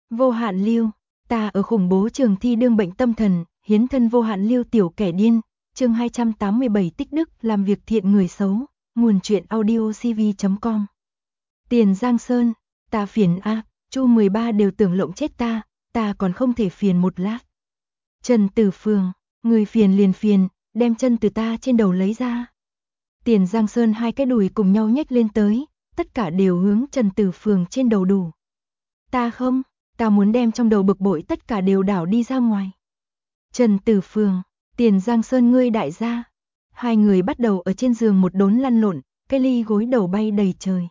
Vô hạn lưu, ta ở khủng bố trường thi đương bệnh tâm thần, hiến thân vô hạn lưu tiểu kẻ điên, chương 287 tích đức làm việc thiện người xấu, nguồn truyện audio cv.com. Tiền Giang Sơn, ta phiền a, Chu 13 đều tưởng lộng chết ta còn không thể phiền một lát. Trần Tử Phường, người phiền liền phiền, đem chân từ ta trên đầu lấy ra. Tiền Giang Sơn hai cái đùi cùng nhau nhếch lên tới, tất cả đều hướng Trần Tử Phường trên đầu đủ. Ta không, ta muốn đem trong đầu bực bội tất cả đều đảo đi ra ngoài. Trần Tử Phường, Tiền Giang Sơn ngươi đại gia. Hai người bắt đầu ở trên giường một đốn lăn lộn, cái ly gối đầu bay đầy trời.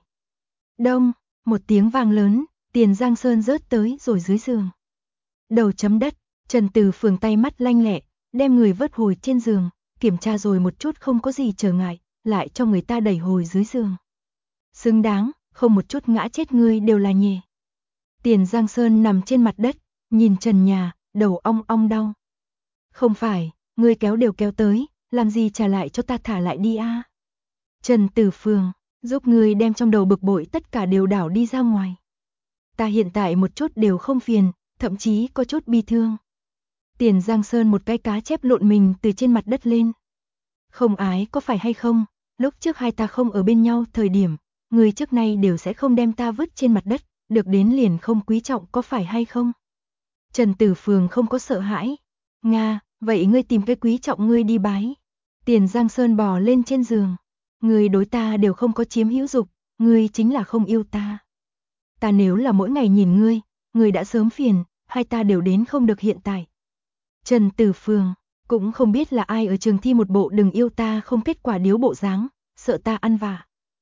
Đông, một tiếng vang lớn, Tiền Giang Sơn rớt tới rồi dưới giường. Đầu chấm đất, Trần Tử Phường tay mắt lanh lẹ, đem người vớt hồi trên giường, kiểm tra rồi một chút không có gì trở ngại, lại cho người ta đẩy hồi dưới giường. Xứng đáng, không một chút ngã chết ngươi đều là nhẹ. Tiền Giang Sơn nằm trên mặt đất, nhìn trần nhà, đầu ong ong đau. Không phải, ngươi kéo đều kéo tới, làm gì trả lại cho ta thả lại đi a. Trần Tử Phường, giúp ngươi đem trong đầu bực bội tất cả đều đảo đi ra ngoài. Ta hiện tại một chút đều không phiền, thậm chí có chút bi thương. Tiền Giang Sơn một cái cá chép lộn mình từ trên mặt đất lên. Không ái có phải hay không, lúc trước hai ta không ở bên nhau thời điểm, người trước nay đều sẽ không đem ta vứt trên mặt đất, được đến liền không quý trọng có phải hay không? Trần Tử Phường không có sợ hãi. Nga, vậy ngươi tìm cái quý trọng ngươi đi bái. Tiền Giang Sơn bò lên trên giường. Ngươi đối ta đều không có chiếm hữu dục, ngươi chính là không yêu ta. Ta nếu là mỗi ngày nhìn ngươi đã sớm phiền, hai ta đều đến không được hiện tại. Trần Tử Phường, cũng không biết là ai ở trường thi một bộ đừng yêu ta không kết quả điếu bộ dáng, sợ ta ăn vạ.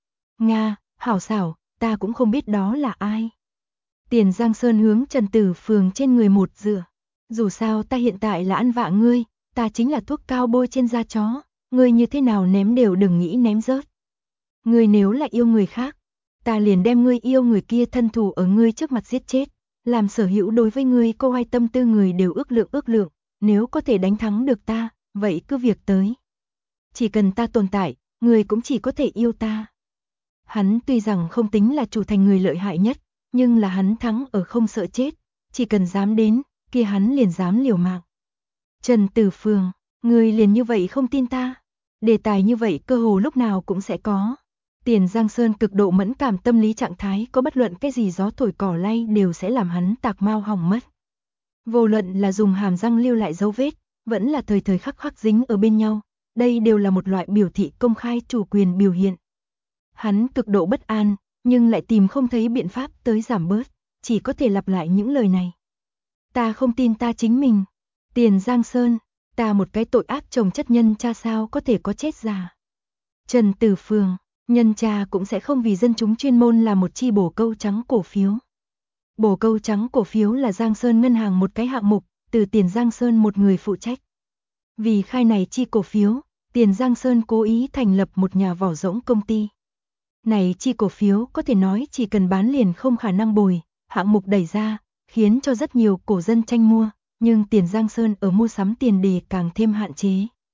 Nga, hảo xảo, ta cũng không biết đó là ai. Tiền Giang Sơn hướng Trần Tử Phường trên người một dựa. Dù sao ta hiện tại là ăn vạ ngươi, ta chính là thuốc cao bôi trên da chó, ngươi như thế nào ném đều đừng nghĩ ném rớt. Ngươi nếu là yêu người khác, ta liền đem ngươi yêu người kia thân thủ ở ngươi trước mặt giết chết, làm sở hữu đối với ngươi câu hai tâm tư người đều ước lượng, nếu có thể đánh thắng được ta, vậy cứ việc tới. Chỉ cần ta tồn tại, ngươi cũng chỉ có thể yêu ta. Hắn tuy rằng không tính là chủ thành người lợi hại nhất, nhưng là hắn thắng ở không sợ chết, chỉ cần dám đến, kia hắn liền dám liều mạng. Trần Tử Phường, ngươi liền như vậy không tin ta? Đề tài như vậy cơ hồ lúc nào cũng sẽ có. Tiền Giang Sơn cực độ mẫn cảm tâm lý trạng thái có bất luận cái gì gió thổi cỏ lay đều sẽ làm hắn tạc mau hỏng mất. Vô luận là dùng hàm răng lưu lại dấu vết, vẫn là thời thời khắc khắc dính ở bên nhau, đây đều là một loại biểu thị công khai chủ quyền biểu hiện. Hắn cực độ bất an, nhưng lại tìm không thấy biện pháp tới giảm bớt, chỉ có thể lặp lại những lời này. Ta không tin ta chính mình. Tiền Giang Sơn, ta một cái tội ác chồng chất nhân cha sao có thể có chết già. Trần Tử Phường, nhân cha cũng sẽ không vì dân chúng chuyên môn là một chi bổ câu trắng cổ phiếu. Bổ câu trắng cổ phiếu là Giang Sơn ngân hàng một cái hạng mục, từ Tiền Giang Sơn một người phụ trách. Vì khai này chi cổ phiếu, Tiền Giang Sơn cố ý thành lập một nhà vỏ rỗng công ty. Này chi cổ phiếu có thể nói chỉ cần bán liền không khả năng bồi, hạng mục đẩy ra, khiến cho rất nhiều cổ dân tranh mua, nhưng Tiền Giang Sơn ở mua sắm tiền đề càng thêm hạn chế.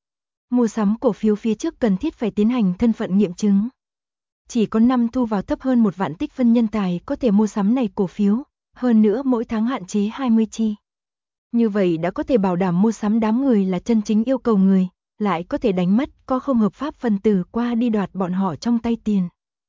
Mua sắm cổ phiếu phía trước cần thiết phải tiến hành thân phận nghiệm chứng. Chỉ có năm thu vào thấp hơn 1 vạn tích phân nhân tài có thể mua sắm này cổ phiếu, hơn nữa mỗi tháng hạn chế 20 chi. Như vậy đã có thể bảo đảm mua sắm đám người là chân chính yêu cầu người, lại có thể đánh mất có không hợp pháp phần tử qua đi đoạt bọn họ trong tay tiền.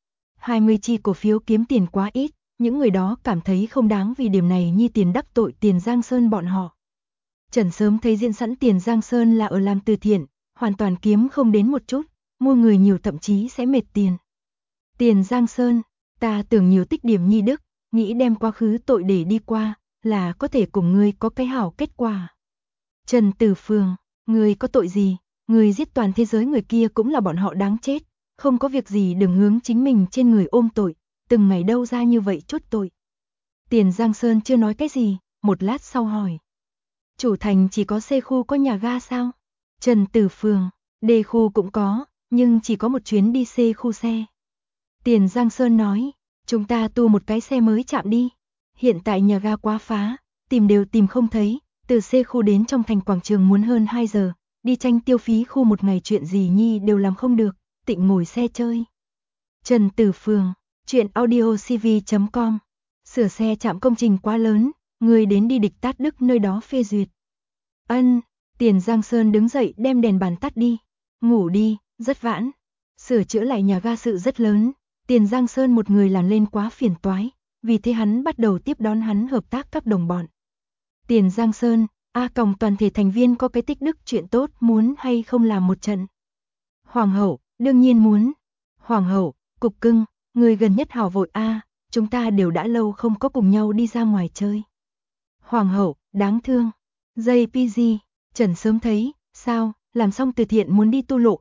20 chi cổ phiếu kiếm tiền quá ít, những người đó cảm thấy không đáng vì điểm này nhi tiền đắc tội Tiền Giang Sơn bọn họ. Trần sớm thấy diễn sẵn Tiền Giang Sơn là ở làm từ thiện, hoàn toàn kiếm không đến một chút, mua người nhiều thậm chí sẽ mệt tiền. Tiền Giang Sơn, ta tưởng nhiều tích điểm nhi đức, nghĩ đem quá khứ tội để đi qua, là có thể cùng ngươi có cái hảo kết quả. Trần Tử Phường, ngươi có tội gì, ngươi giết toàn thế giới người kia cũng là bọn họ đáng chết, không có việc gì đừng hướng chính mình trên người ôm tội, từng ngày đâu ra như vậy chút tội. Tiền Giang Sơn chưa nói cái gì, một lát sau hỏi. Chủ thành chỉ có C khu có nhà ga sao? Trần Tử Phường, D khu cũng có, nhưng chỉ có một chuyến đi C khu xe. Tiền Giang Sơn nói, chúng ta tu một cái xe mới chạm đi. Hiện tại nhà ga quá phá, tìm đều tìm không thấy, từ C khu đến trong thành quảng trường muốn hơn 2 giờ, đi tranh tiêu phí khu một ngày chuyện gì nhi đều làm không được, tịnh ngồi xe chơi. Trần Tử Phường, chuyện audio cv.com. Sửa xe chạm công trình quá lớn, ngươi đến đi Địch Tát Đức nơi đó phê duyệt. Ân, Tiền Giang Sơn đứng dậy đem đèn bàn tắt đi. Ngủ đi, rất vãn. Sửa chữa lại nhà ga sự rất lớn, Tiền Giang Sơn một người làm lên quá phiền toái, vì thế hắn bắt đầu tiếp đón hắn hợp tác các đồng bọn. Tiền Giang Sơn, Còng toàn thể thành viên có cái tích đức chuyện tốt muốn hay không làm một trận. Hoàng hậu, đương nhiên muốn. Hoàng hậu, cục cưng, người gần nhất hào vội chúng ta đều đã lâu không có cùng nhau đi ra ngoài chơi. Hoàng hậu, đáng thương. JPG, Trần sớm thấy, sao, làm xong từ thiện muốn đi tu lộ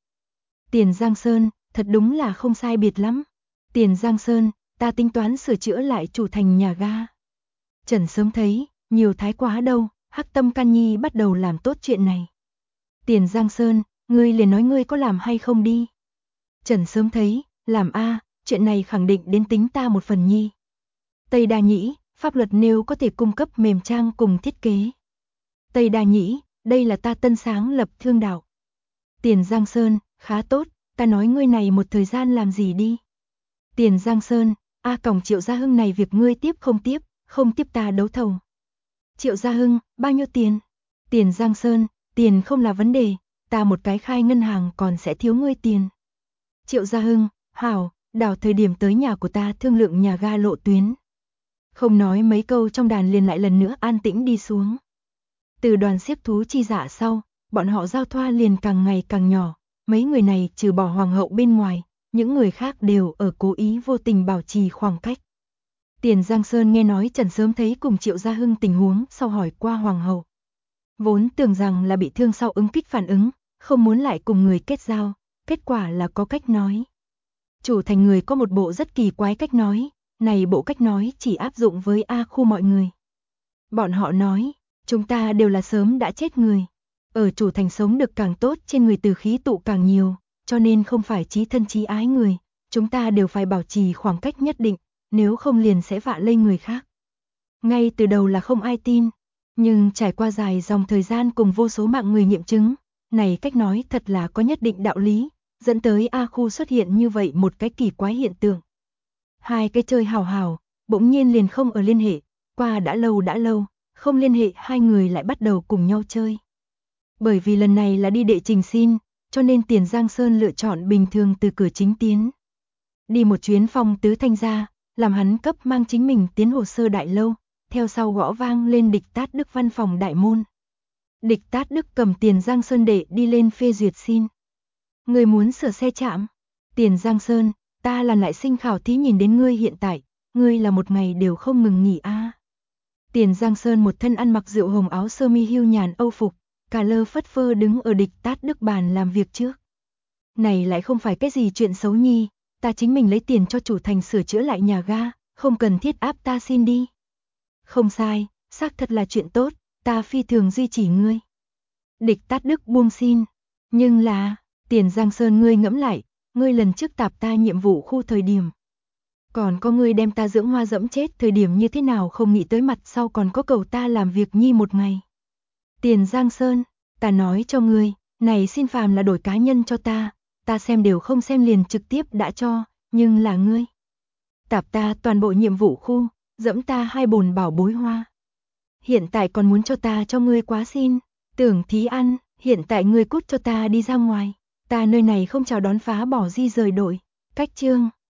Tiền Giang Sơn, thật đúng là không sai biệt lắm. Tiền Giang Sơn, ta tính toán sửa chữa lại chủ thành nhà ga. Trần sớm thấy, nhiều thái quá đâu, Hắc Tâm Can Nhi bắt đầu làm tốt chuyện này. Tiền Giang Sơn, ngươi liền nói ngươi có làm hay không đi. Trần sớm thấy, làm chuyện này khẳng định đến tính ta một phần nhi. Tây Đa Nhĩ, pháp luật nêu có thể cung cấp mềm trang cùng thiết kế. Tây Đa Nhĩ, đây là ta tân sáng lập thương đạo. Tiền Giang Sơn, khá tốt, ta nói ngươi này một thời gian làm gì đi. Tiền Giang Sơn, Còng Triệu Gia Hưng này việc ngươi tiếp không tiếp ta đấu thầu. Triệu Gia Hưng, bao nhiêu tiền? Tiền Giang Sơn, tiền không là vấn đề, ta một cái khai ngân hàng còn sẽ thiếu ngươi tiền. Triệu Gia Hưng, hảo, đảo thời điểm tới nhà của ta thương lượng nhà ga lộ tuyến. Không nói mấy câu trong đàn liền lại lần nữa an tĩnh đi xuống. Từ đoàn xiếc thú chi dạ sau, bọn họ giao thoa liền càng ngày càng nhỏ, mấy người này trừ bỏ hoàng hậu bên ngoài, những người khác đều ở cố ý vô tình bảo trì khoảng cách. Tiền Giang Sơn nghe nói Trần sớm thấy cùng Triệu Gia Hưng tình huống sau hỏi qua hoàng hậu. Vốn tưởng rằng là bị thương sau ứng kích phản ứng, không muốn lại cùng người kết giao, kết quả là có cách nói. Chủ thành người có một bộ rất kỳ quái cách nói, này bộ cách nói chỉ áp dụng với khu mọi người. Bọn họ nói, chúng ta đều là sớm đã chết người. Ở chủ thành sống được càng tốt trên người từ khí tụ càng nhiều, cho nên không phải chí thân chí ái người, chúng ta đều phải bảo trì khoảng cách nhất định, nếu không liền sẽ vạ lây người khác. Ngay từ đầu là không ai tin, nhưng trải qua dài dòng thời gian cùng vô số mạng người nghiệm chứng, này cách nói thật là có nhất định đạo lý, dẫn tới khu xuất hiện như vậy một cái kỳ quái hiện tượng. Hai cái chơi hào hào, bỗng nhiên liền không ở liên hệ, qua đã lâu, không liên hệ hai người lại bắt đầu cùng nhau chơi. Bởi vì lần này là đi đệ trình xin, cho nên Tiền Giang Sơn lựa chọn bình thường từ cửa chính tiến. Đi một chuyến Phong Tứ Thanh ra, làm hắn cấp mang chính mình tiến hồ sơ đại lâu, theo sau gõ vang lên Địch Tát Đức văn phòng đại môn. Địch Tát Đức cầm Tiền Giang Sơn đệ đi lên phê duyệt xin. Người muốn sửa xe chạm. Tiền Giang Sơn, ta làm lại sinh khảo thí nhìn đến ngươi hiện tại, ngươi là một ngày đều không ngừng nghỉ Tiền Giang Sơn một thân ăn mặc rượu hồng áo sơ mi hưu nhàn âu phục, cả lơ phất phơ đứng ở Địch Tát Đức bàn làm việc trước. Này lại không phải cái gì chuyện xấu nhi, ta chính mình lấy tiền cho chủ thành sửa chữa lại nhà ga, không cần thiết áp ta xin đi. Không sai, xác thật là chuyện tốt, ta phi thường duy trì ngươi. Địch Tát Đức buông xin, nhưng là, Tiền Giang Sơn ngươi ngẫm lại, ngươi lần trước tạp ta nhiệm vụ khu thời điểm. Còn có ngươi đem ta dưỡng hoa dẫm chết thời điểm như thế nào không nghĩ tới mặt sau còn có cầu ta làm việc nhi một ngày. Tiền Giang Sơn, ta nói cho ngươi, này xin phàm là đổi cá nhân cho ta xem đều không xem liền trực tiếp đã cho, nhưng là ngươi. Tạp ta toàn bộ nhiệm vụ khu, dẫm ta 2 bồn bảo bối hoa. Hiện tại còn muốn cho ta cho ngươi quá xin, tưởng thí ăn, hiện tại ngươi cút cho ta đi ra ngoài, ta nơi này không chào đón phá bỏ di rời đội, cách chương.